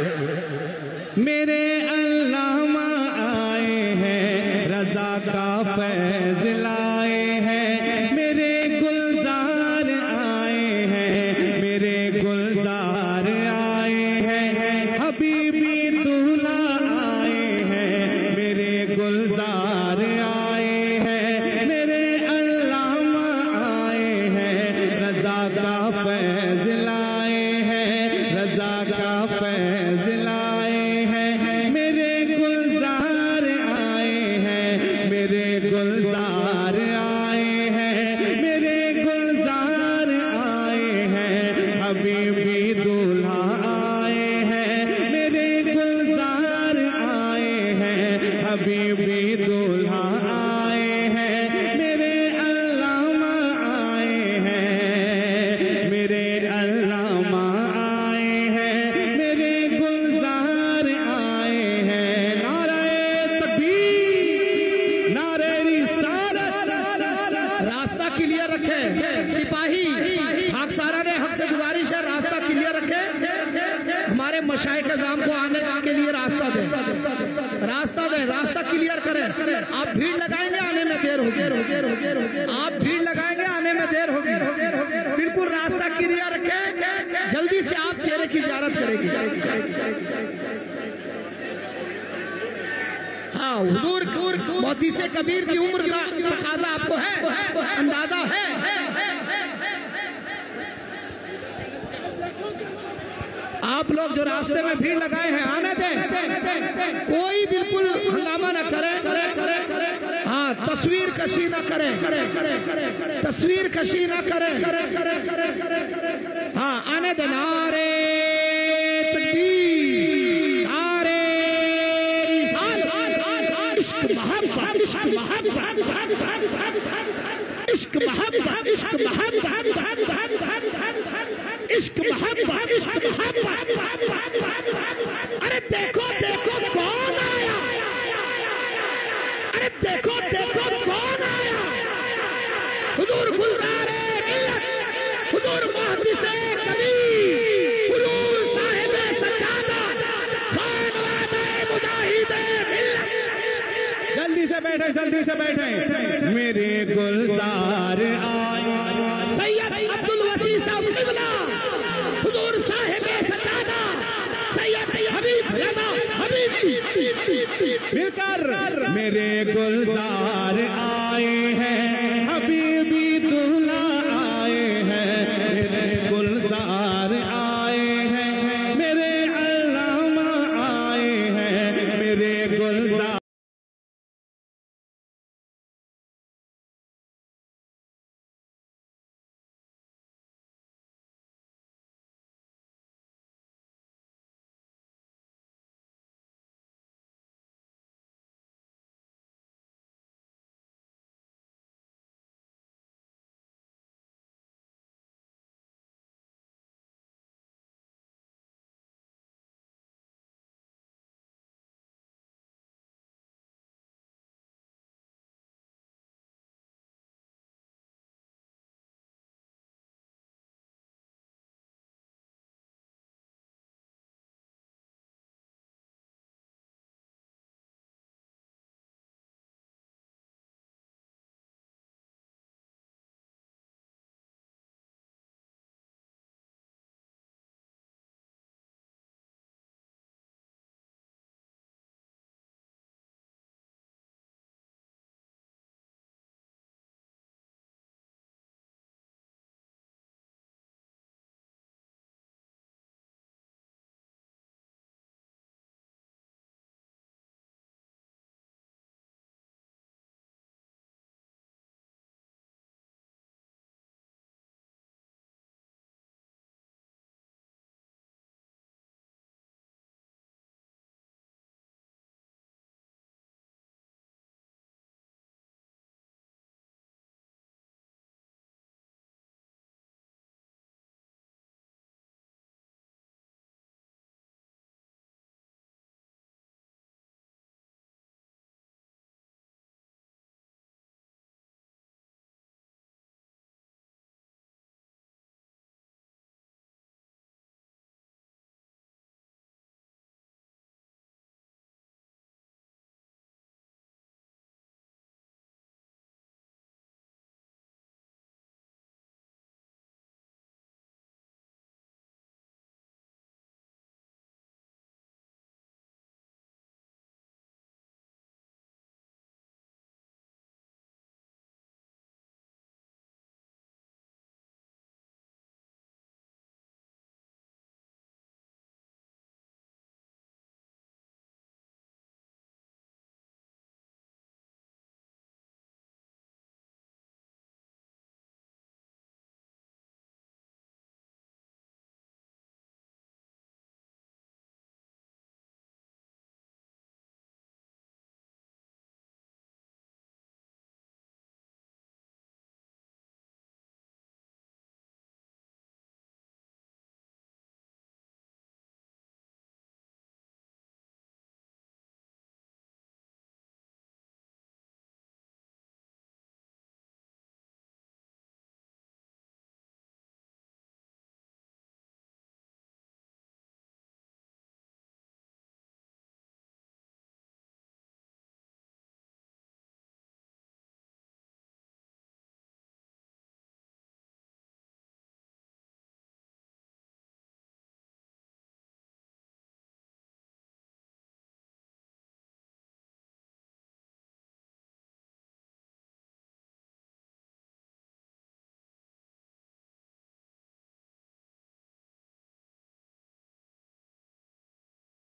میرے علامہ آئے ہیں، رضا کا فیض لائے ہیں میرے گلزار آئے ہیں، میرے گلزار آئے ہیں، حبیبی دولہا آئے ہیں، میرے گلزار آئے ہیں، میرے علامہ آئے ہیں، رضا کا فیض لائے ہیں، رضا کا فیض لائے ہیں، میرے گلزار آئے ہیں، میرے گلزار آئے ہیں، میرے گلزار آئے ہیں، حبیبی دولہا آئے ہیں، میرے گلزار آئے ہیں، حبیبی دولہا آئے ہیں، میرے علامہ آئے ہیں، میرے علامہ آئے ہیں، میرے گلزار آئے ہیں. نعرہ تکبیر، نعرہ رسالت. راستہ کلیئر رکھے سپاہی، خاکسارہ نے حق سے گزارش ہے راستہ کلیئر رکھے. ہمارے مشائخ اعظام کو آنے کے لیے راستہ دیں، راستہ دیں، راستہ کلیئر کریں. آپ بھیڑ لگائیں گے آنے میں دیر ہوگی، آپ بھیڑ لگائیں گے آنے میں دیر ہوگی. بالکل راستہ کلیئر رکھیں، جلدی سے آپ چہرے کی زیارت کریں گے. ہاں حضور محدث کبیر کی عمر کا تقاضا آپ کو ہے، اندازہ ہے. آپ لوگ جو راستے میں بھیڑ لگائے ہیں آنے دیں، کوئی بالکل ہنگامہ نہ کریں. ہاں تصویر کشی نہ کریں، تصویر کشی نہ کریں. ہاں آنے دیں. نعرے تکبیر، نعرے رسالت، عشق محبت، عشق محبت، عشق محبت، عشق محبت، عشق محبت، عشق محبت. ارے دیکھو دیکھو کون آیا، ارے دیکھو دیکھو کون آیا. حضور گلزار ملت، حضور محدث کبیر، حضور صاحب سجادہ، خانوادہ مجاہد ملت. جلدی سے بیٹھیں، جلدی سے بیٹھیں. میرے گلزار آئے، سید عبد الوسیع صاحب قبلہ، حضور صاحب سجادہ، سید حبیب رضا حبیبی مل کر میرے گلزار آئے.